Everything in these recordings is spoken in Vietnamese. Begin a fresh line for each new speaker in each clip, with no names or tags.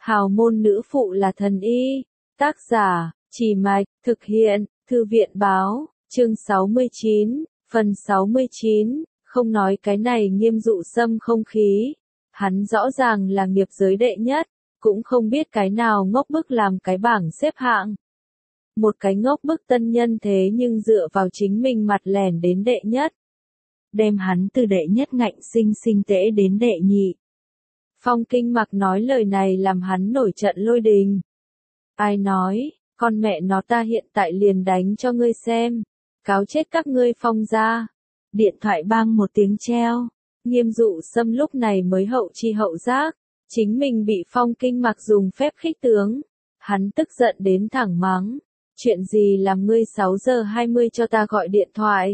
Hào môn nữ phụ là thần y. Tác giả, Trì Mạch, thực hiện, Thư viện báo, chương 69, phần 69, không nói cái này Nghiêm Dụ Sâm không khí. Hắn rõ ràng là nghiệp giới đệ nhất, cũng không biết cái nào ngốc bức làm cái bảng xếp hạng. Một cái ngốc bức tân nhân thế nhưng dựa vào chính mình mặt lẻn đến đệ nhất. Đem hắn từ đệ nhất ngạnh sinh sinh tễ đến đệ nhị. Phong Kinh Mặc nói lời này làm hắn nổi trận lôi đình. Ai nói, con mẹ nó ta hiện tại liền đánh cho ngươi xem. Cáo chết các ngươi Phong gia. Điện thoại bang một tiếng treo. Nghiêm Dụ Sâm lúc này mới hậu chi hậu giác. Chính mình bị Phong Kinh Mặc dùng phép khích tướng. Hắn tức giận đến thẳng mắng. Chuyện gì làm ngươi 6 giờ 20 cho ta gọi điện thoại.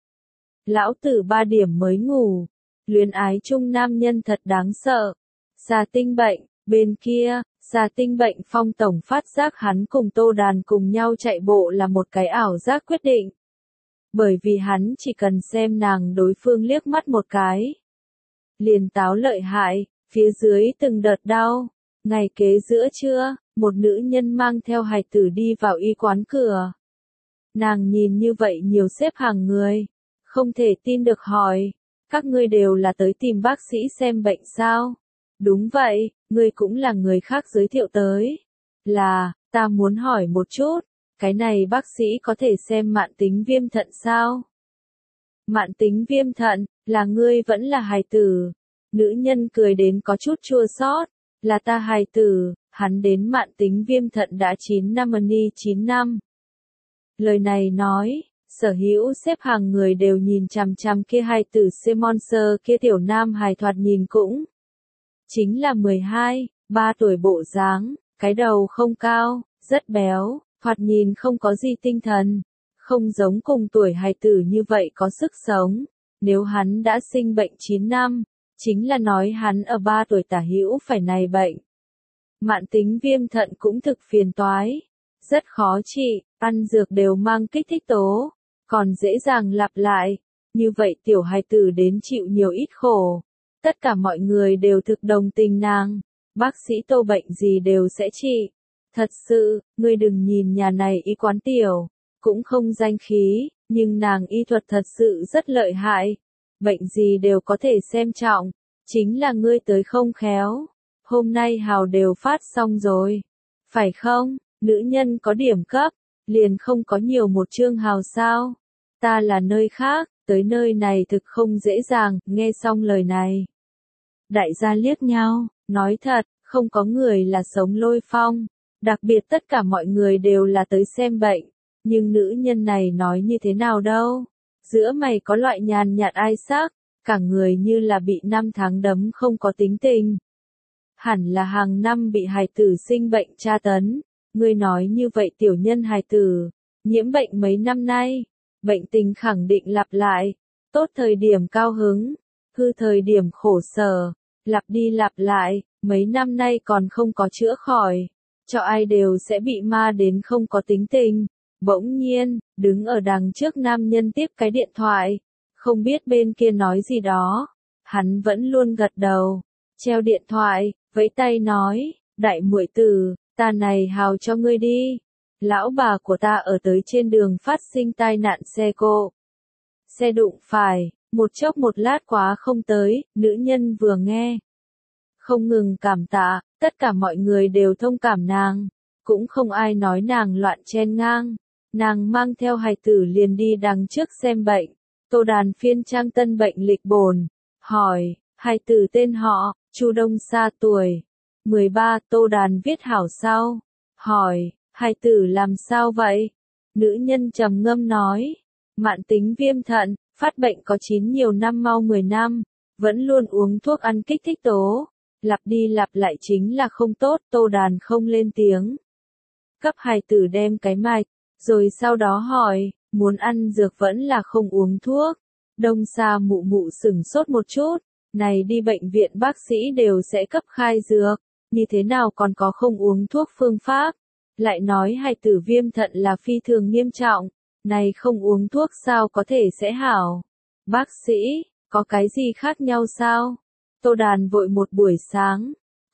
Lão tử 3 điểm mới ngủ. Luyến ái chung nam nhân thật đáng sợ. Xà tinh bệnh, bên kia, xà tinh bệnh Phong tổng phát giác hắn cùng Tô Đàn cùng nhau chạy bộ là một cái ảo giác quyết định. Bởi vì hắn chỉ cần xem nàng đối phương liếc mắt một cái. Liền táo lợi hại, phía dưới từng đợt đau. Ngày kế giữa trưa, một nữ nhân mang theo hài tử đi vào y quán cửa. Nàng nhìn như vậy nhiều xếp hàng người. Không thể tin được hỏi, các ngươi đều là tới tìm bác sĩ xem bệnh sao? Đúng vậy, ngươi cũng là người khác giới thiệu tới. Là, ta muốn hỏi một chút, cái này bác sĩ có thể xem mạn tính viêm thận sao? Mạn tính viêm thận, là ngươi vẫn là hài tử. Nữ nhân cười đến có chút chua xót, là ta hài tử, hắn đến mạn tính viêm thận đã 9 năm 9 năm. Lời này nói, sở hữu xếp hàng người đều nhìn chằm chằm kia hài tử Simonser kia tiểu nam hài thoạt nhìn cũng. Chính là 12, 3 tuổi bộ dáng, cái đầu không cao, rất béo, thoạt nhìn không có gì tinh thần, không giống cùng tuổi hài tử như vậy có sức sống. Nếu hắn đã sinh bệnh 9 năm, chính là nói hắn ở 3 tuổi tả hữu phải này bệnh. Mạn tính viêm thận cũng thực phiền toái, rất khó trị, ăn dược đều mang kích thích tố, còn dễ dàng lặp lại, như vậy tiểu hài tử đến chịu nhiều ít khổ. Tất cả mọi người đều thực đồng tình nàng, bác sĩ Tô bệnh gì đều sẽ trị. Thật sự, ngươi đừng nhìn nhà này y quán tiểu, cũng không danh khí, nhưng nàng y thuật thật sự rất lợi hại. Bệnh gì đều có thể xem trọng, chính là ngươi tới không khéo. Hôm nay hào đều phát xong rồi. Phải không, nữ nhân có điểm cấp, liền không có nhiều một chương hào sao. Ta là nơi khác, tới nơi này thực không dễ dàng, nghe xong lời này. Đại gia liếc nhau, nói thật, không có người là sống lôi phong, đặc biệt tất cả mọi người đều là tới xem bệnh, nhưng nữ nhân này nói như thế nào đâu, giữa mày có loại nhàn nhạt ai sắc, cả người như là bị 5 tháng đấm không có tính tình. Hẳn là hàng năm bị hài tử sinh bệnh tra tấn, ngươi nói như vậy tiểu nhân hài tử, nhiễm bệnh mấy năm nay, bệnh tình khẳng định lặp lại, tốt thời điểm cao hứng. Hư thời điểm khổ sở, lặp đi lặp lại, mấy năm nay còn không có chữa khỏi, cho ai đều sẽ bị ma đến không có tính tình. Bỗng nhiên, đứng ở đằng trước nam nhân tiếp cái điện thoại, không biết bên kia nói gì đó, hắn vẫn luôn gật đầu, treo điện thoại, vẫy tay nói, đại muội tử, ta này hào cho ngươi đi, lão bà của ta ở tới trên đường phát sinh tai nạn xe cộ. Xe đụng phải. Một chốc một lát quá không tới, nữ nhân vừa nghe. Không ngừng cảm tạ, tất cả mọi người đều thông cảm nàng, cũng không ai nói nàng loạn chen ngang. Nàng mang theo hài tử liền đi đằng trước xem bệnh, Tô Đàn phiên trang tân bệnh lịch bồn, hỏi, hài tử tên họ, Chu Đông Sa tuổi, 13, Tô Đàn viết hảo sao, hỏi, hài tử làm sao vậy? Nữ nhân trầm ngâm nói, mạn tính viêm thận. Phát bệnh có 9 nhiều năm mau 10 năm, vẫn luôn uống thuốc ăn kích thích tố, lặp đi lặp lại chính là không tốt. Tô Đàn không lên tiếng. Cấp hài tử đem cái mạch, rồi sau đó hỏi, muốn ăn dược vẫn là không uống thuốc. Đông Sa mụ mụ sửng sốt một chút, này đi bệnh viện bác sĩ đều sẽ cấp khai dược, như thế nào còn có không uống thuốc phương pháp. Lại nói hài tử viêm thận là phi thường nghiêm trọng. Này không uống thuốc sao có thể sẽ hảo? Bác sĩ, có cái gì khác nhau sao? Tô Đàn vội một buổi sáng,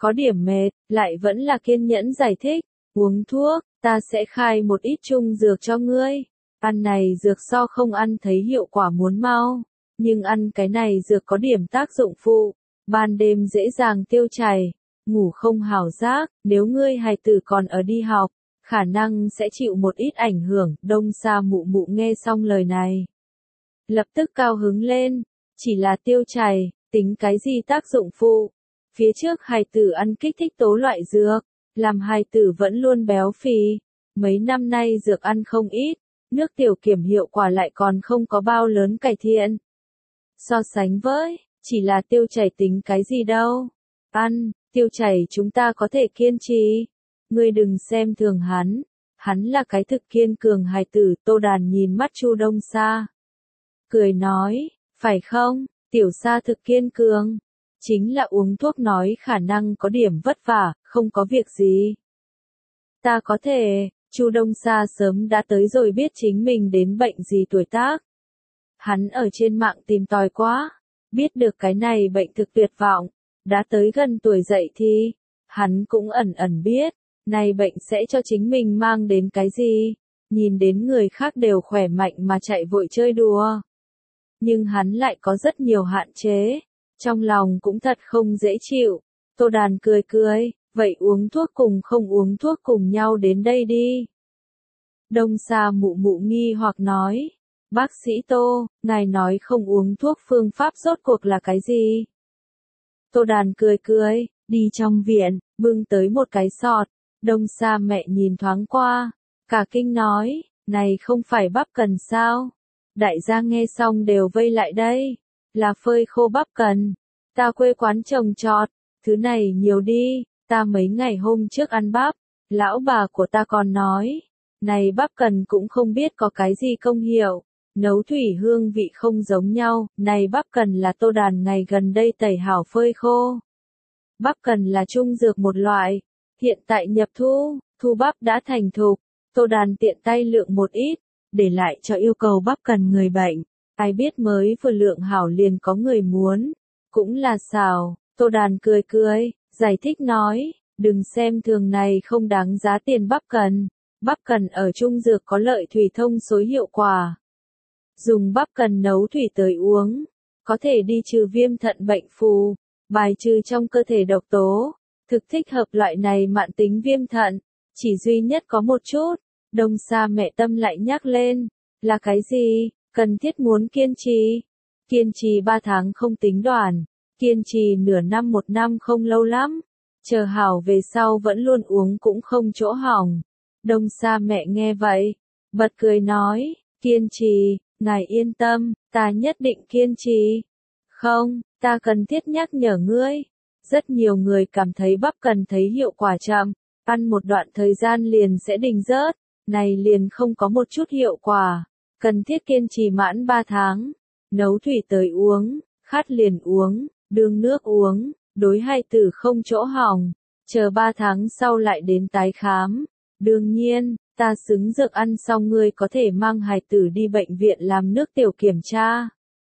có điểm mệt, lại vẫn là kiên nhẫn giải thích, uống thuốc, ta sẽ khai một ít trung dược cho ngươi. Ăn này dược so không ăn thấy hiệu quả muốn mau, nhưng ăn cái này dược có điểm tác dụng phụ, ban đêm dễ dàng tiêu chảy, ngủ không hảo giác, nếu ngươi hài tử còn ở đi học, khả năng sẽ chịu một ít ảnh hưởng. Đông Sa Mụ Mụ nghe xong lời này, lập tức cao hứng lên, chỉ là tiêu chảy, tính cái gì tác dụng phụ. Phía trước hài tử ăn kích thích tố loại dược, làm hài tử vẫn luôn béo phì, mấy năm nay dược ăn không ít, nước tiểu kiểm hiệu quả lại còn không có bao lớn cải thiện. So sánh với, chỉ là tiêu chảy tính cái gì đâu. Ăn, tiêu chảy chúng ta có thể kiên trì. Ngươi đừng xem thường hắn là cái thực kiên cường hài tử. Tô Đàn nhìn mắt Chu Đông Sa, cười nói, phải không, tiểu Sa thực kiên cường. Chính là uống thuốc nói khả năng có điểm vất vả, không có việc gì. Ta có thể, Chu Đông Sa sớm đã tới rồi biết chính mình đến bệnh gì tuổi tác. Hắn ở trên mạng tìm tòi quá, biết được cái này bệnh thực tuyệt vọng, đã tới gần tuổi dậy thì, hắn cũng ẩn ẩn biết, này bệnh sẽ cho chính mình mang đến cái gì, nhìn đến người khác đều khỏe mạnh mà chạy vội chơi đùa. Nhưng hắn lại có rất nhiều hạn chế, trong lòng cũng thật không dễ chịu. Tô Đàn cười cười, vậy uống thuốc cùng không uống thuốc cùng nhau đến đây đi. Đông Sa Mụ Mụ nghi hoặc nói, bác sĩ Tô, ngài nói không uống thuốc phương pháp rốt cuộc là cái gì? Tô Đàn cười cười, đi trong viện, bưng tới một cái sọt. Đông Sa mẹ nhìn thoáng qua, cả kinh nói, này không phải bắp cần sao? Đại gia nghe xong đều vây lại đây, là phơi khô bắp cần. Ta quê quán trồng trọt, thứ này nhiều đi, ta mấy ngày hôm trước ăn bắp, lão bà của ta còn nói, này bắp cần cũng không biết có cái gì công hiệu, nấu thủy hương vị không giống nhau, này bắp cần là Tô Đàn ngày gần đây tẩy hảo phơi khô. Bắp cần là trung dược một loại, hiện tại nhập thu bắp đã thành thục, Tô Đàn tiện tay lượng một ít, để lại cho yêu cầu bắp cần người bệnh, ai biết mới vừa lượng hảo liền có người muốn, cũng là xào. Tô Đàn cười cười, giải thích nói, đừng xem thường này không đáng giá tiền bắp cần ở trung dược có lợi thủy thông xối hiệu quả. Dùng bắp cần nấu thủy tới uống, có thể đi trừ viêm thận bệnh phù, bài trừ trong cơ thể độc tố, thực thích hợp loại này mạn tính viêm thận, chỉ duy nhất có một chút, Đông Sa mẹ tâm lại nhắc lên, là cái gì, cần thiết muốn kiên trì 3 tháng không tính đoàn, kiên trì nửa năm 1 năm không lâu lắm, chờ hảo về sau vẫn luôn uống cũng không chỗ hỏng. Đông Sa mẹ nghe vậy, bật cười nói, kiên trì, ngài yên tâm, ta nhất định kiên trì. Không, ta cần thiết nhắc nhở ngươi. Rất nhiều người cảm thấy bắp cần thấy hiệu quả chậm, ăn một đoạn thời gian liền sẽ đình rớt, này liền không có một chút hiệu quả. Cần thiết kiên trì mãn 3 tháng, nấu thủy tới uống, khát liền uống, đương nước uống, đối hài tử không chỗ hỏng, chờ 3 tháng sau lại đến tái khám. Đương nhiên, ta xứng dược ăn xong ngươi có thể mang hài tử đi bệnh viện làm nước tiểu kiểm tra.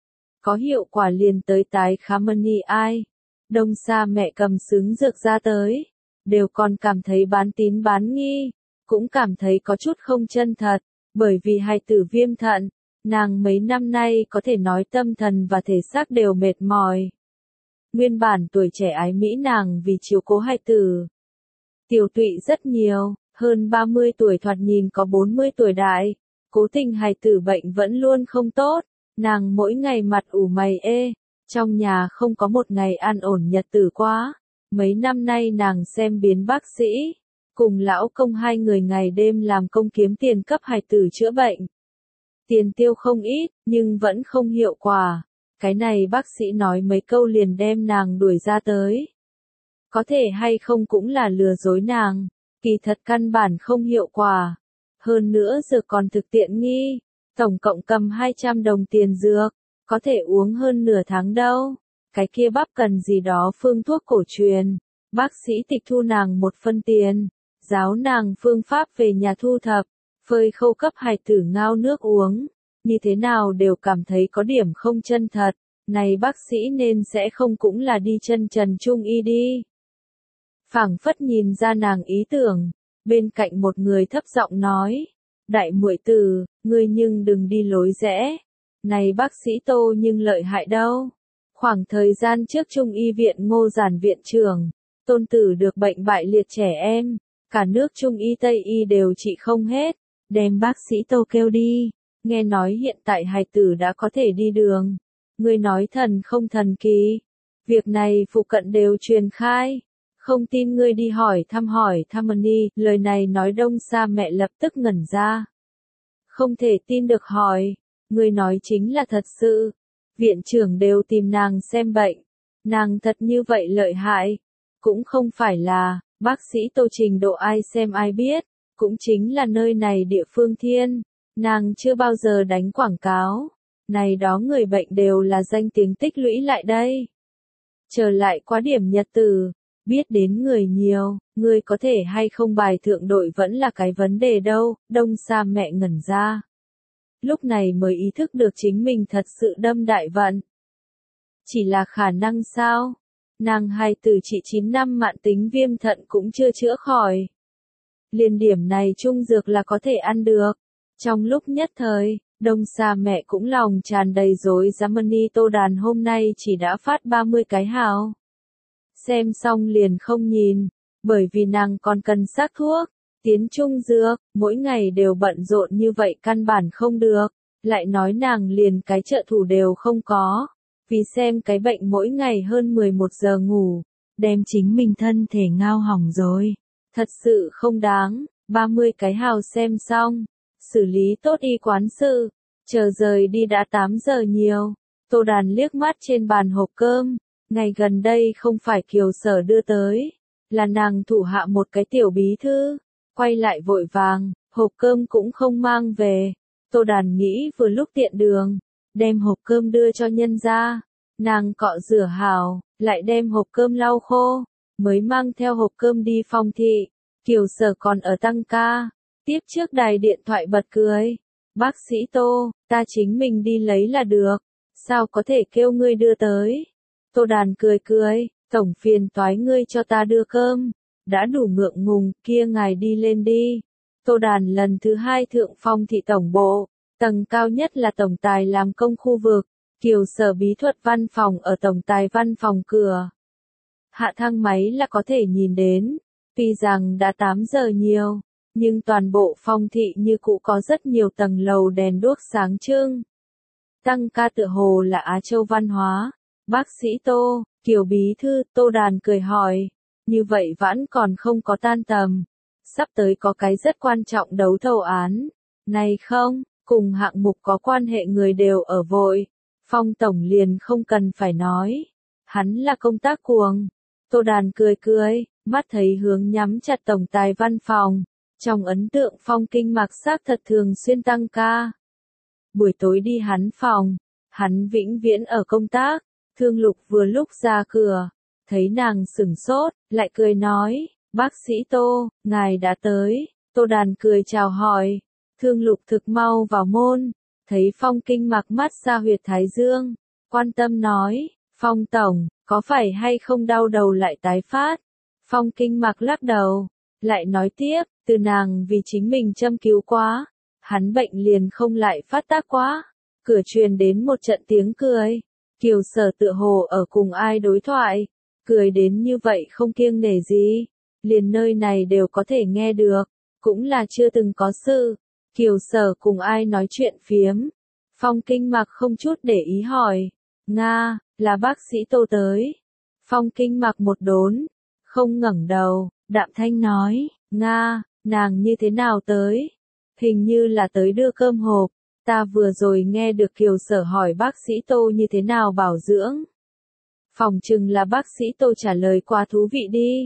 Có hiệu quả liền tới tái khám money ai. Đông Sa mẹ cầm xứng dược ra tới, đều còn cảm thấy bán tín bán nghi, cũng cảm thấy có chút không chân thật, bởi vì hài tử viêm thận, nàng mấy năm nay có thể nói tâm thần và thể xác đều mệt mỏi. Nguyên bản tuổi trẻ ái mỹ nàng vì chiếu cố hài tử, tiểu tụy rất nhiều, hơn 30 tuổi thoạt nhìn có 40 tuổi đại, cố tình hài tử bệnh vẫn luôn không tốt, nàng mỗi ngày mặt ủ mày ê, trong nhà không có một ngày an ổn nhật tử quá. Mấy năm nay nàng xem biến bác sĩ, cùng lão công hai người ngày đêm làm công kiếm tiền cấp hài tử chữa bệnh. Tiền tiêu không ít, nhưng vẫn không hiệu quả. Cái này bác sĩ nói mấy câu liền đem nàng đuổi ra tới. Có thể hay không cũng là lừa dối nàng, kỳ thật căn bản không hiệu quả. Hơn nữa dược còn thực tiện nghi, tổng cộng cầm 200 đồng tiền dược, có thể uống hơn nửa tháng đâu. Cái kia bắp cần gì đó phương thuốc cổ truyền, bác sĩ tịch thu nàng một phân tiền, giáo nàng phương pháp về nhà thu thập, phơi khô cấp hài tử ngao nước uống, như thế nào đều cảm thấy có điểm không chân thật, này bác sĩ nên sẽ không cũng là đi chân trần trung y đi. phảng phất nhìn ra nàng ý tưởng. Bên cạnh một người thấp giọng nói, đại muội tử, ngươi nhưng đừng đi lối rẽ. Này bác sĩ Tô nhưng lợi hại đâu. Khoảng thời gian trước Trung y viện Ngô Giản viện trưởng, tôn tử được bệnh bại liệt trẻ em, cả nước Trung y Tây y đều trị không hết, đem bác sĩ Tô kêu đi, nghe nói hiện tại hài tử đã có thể đi đường. Ngươi nói thần không thần kỳ, việc này phụ cận đều truyền khai, không tin ngươi đi hỏi thăm đi, lời này nói Đông Sa mẹ lập tức ngẩn ra. Không thể tin được hỏi, ngươi nói chính là thật sự. Viện trưởng đều tìm nàng xem bệnh, nàng thật như vậy lợi hại, cũng không phải là, bác sĩ Tô trình độ ai xem ai biết, cũng chính là nơi này địa phương thiên, nàng chưa bao giờ đánh quảng cáo, này đó người bệnh đều là danh tiếng tích lũy lại đây. Trở lại quá điểm nhật tử, biết đến người nhiều, người có thể hay không bài thượng đội vẫn là cái vấn đề đâu, Đông Sa mẹ ngẩn ra. Lúc này mới ý thức được chính mình thật sự đâm đại vận. Chỉ là khả năng sao? Nàng hài tử chỉ 9 năm mạn tính viêm thận cũng chưa chữa khỏi. Liền điểm này trung dược là có thể ăn được. Trong lúc nhất thời, Đông Sa mẹ cũng lòng tràn đầy rối Germany Tô Đàn hôm nay chỉ đã phát 30 cái hào. Xem xong liền không nhìn, bởi vì nàng còn cần xác thuốc. Tiến trung dược, mỗi ngày đều bận rộn như vậy căn bản không được, lại nói nàng liền cái trợ thủ đều không có, vì xem cái bệnh mỗi ngày hơn 11 giờ ngủ, đem chính mình thân thể ngao hỏng rồi, thật sự không đáng, 30 cái hào xem xong, xử lý tốt y quán sự, chờ rời đi đã 8 giờ nhiều, Tô Đàn liếc mắt trên bàn hộp cơm, ngày gần đây không phải Kiều Sở đưa tới, là nàng thủ hạ một cái tiểu bí thư. Quay lại vội vàng, hộp cơm cũng không mang về. Tô Đàn nghĩ vừa lúc tiện đường, đem hộp cơm đưa cho nhân ra. Nàng cọ rửa hào, lại đem hộp cơm lau khô, mới mang theo hộp cơm đi phòng thị. Kiều Sở còn ở tăng ca, tiếp trước đài điện thoại bật cười. Bác sĩ Tô, ta chính mình đi lấy là được, sao có thể kêu ngươi đưa tới. Tô Đàn cười cười, tổng phiền toái ngươi cho ta đưa cơm. Đã đủ ngượng ngùng, kia ngài đi lên đi. Tô Đàn lần thứ 2 thượng phong thị tổng bộ, tầng cao nhất là tổng tài làm công khu vực, Kiều Sở bí thuật văn phòng ở tổng tài văn phòng cửa. Hạ thang máy là có thể nhìn đến, tuy rằng đã 8 giờ nhiều, nhưng toàn bộ phong thị như cũ có rất nhiều tầng lầu đèn đuốc sáng trưng. Tăng ca tựa hồ là Á Châu văn hóa, bác sĩ Tô, Kiều bí thư, Tô Đàn cười hỏi. Như vậy vẫn còn không có tan tầm. Sắp tới có cái rất quan trọng đấu thầu án. Này không, cùng hạng mục có quan hệ người đều ở vội. Phong tổng liền không cần phải nói. Hắn là công tác cuồng. Tô Đàn cười cười, mắt thấy hướng nhắm chặt tổng tài văn phòng. Trong ấn tượng Phong Kinh Mạc xác thật thường xuyên tăng ca. Buổi tối đi hắn phòng. Hắn vĩnh viễn ở công tác. Thương Lục vừa lúc ra cửa. Thấy nàng sửng sốt, lại cười nói, bác sĩ Tô, ngài đã tới. Tô Đàn cười chào hỏi. Thương Lục thực mau vào môn. Thấy Phong Kinh Mạc mắt ra huyệt thái dương. Quan tâm nói, Phong tổng, có phải hay không đau đầu lại tái phát? Phong Kinh Mạc lắc đầu. Lại nói tiếp, từ nàng vì chính mình châm cứu quá. Hắn bệnh liền không lại phát tác quá. Cửa truyền đến một trận tiếng cười. Kiều Sở tựa hồ ở cùng ai đối thoại. Cười đến như vậy không kiêng nể gì. Liền nơi này đều có thể nghe được. Cũng là chưa từng có sự. Kiều Sở cùng ai nói chuyện phiếm. Phong Kinh Mạc không chút để ý hỏi. Nga, là bác sĩ Tô tới. Phong Kinh Mạc một đốn. Không ngẩng đầu, đạm thanh nói. Nga, nàng như thế nào tới? Hình như là tới đưa cơm hộp. Ta vừa rồi nghe được Kiều Sở hỏi bác sĩ Tô như thế nào bảo dưỡng. Phòng chừng là bác sĩ Tô trả lời quá thú vị đi.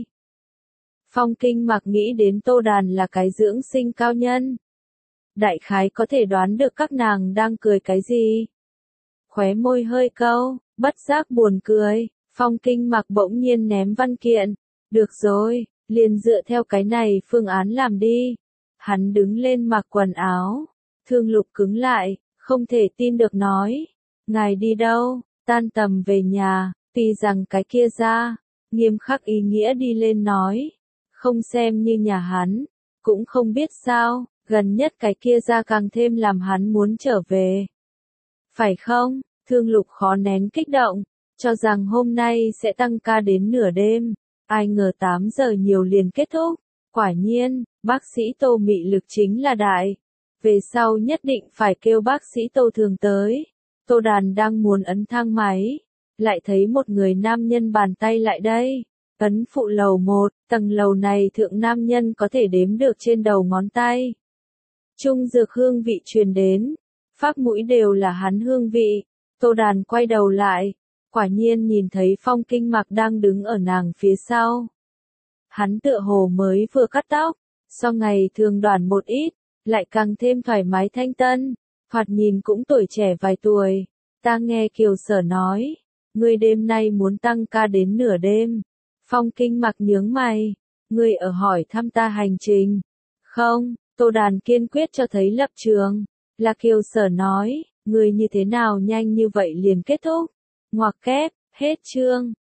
Phong Kinh Mạc nghĩ đến Tô Đàn là cái dưỡng sinh cao nhân. Đại khái có thể đoán được các nàng đang cười cái gì. Khóe môi hơi câu, bất giác buồn cười. Phong Kinh Mạc bỗng nhiên ném văn kiện. Được rồi, liền dựa theo cái này phương án làm đi. Hắn đứng lên mặc quần áo. Thương Lục cứng lại, không thể tin được nói. Ngài đi đâu, tan tầm về nhà, tuy rằng cái kia ra, nghiêm khắc ý nghĩa đi lên nói. Không xem như nhà hắn, cũng không biết sao, gần nhất cái kia ra càng thêm làm hắn muốn trở về. Phải không? Thương Lục khó nén kích động, cho rằng hôm nay sẽ tăng ca đến nửa đêm, ai ngờ 8 giờ nhiều liền kết thúc. Quả nhiên, bác sĩ Tô mị lực chính là đại. Về sau nhất định phải kêu bác sĩ Tô thường tới. Tô Đàn đang muốn ấn thang máy, lại thấy một người nam nhân bàn tay lại đây. Ấn phụ lầu 1, tầng lầu này thượng nam nhân có thể đếm được trên đầu ngón tay. Trung dược hương vị truyền đến, phác mũi đều là hắn hương vị. Tô Đàn quay đầu lại, quả nhiên nhìn thấy Phong Kinh Mặc đang đứng ở nàng phía sau. Hắn tựa hồ mới vừa cắt tóc, so ngày thường đoàn một ít, lại càng thêm thoải mái thanh tân, thoạt nhìn cũng tuổi trẻ vài tuổi. Ta nghe Kiều Sở nói, ngươi đêm nay muốn tăng ca đến nửa đêm. Phong Kinh Mặc nhướng mày, ngươi ở hỏi thăm ta hành trình. Không, Tô Đàn kiên quyết cho thấy lập trường. Là Kiều Sở nói, ngươi như thế nào nhanh như vậy liền kết thúc. Ngoặc kép, hết chương.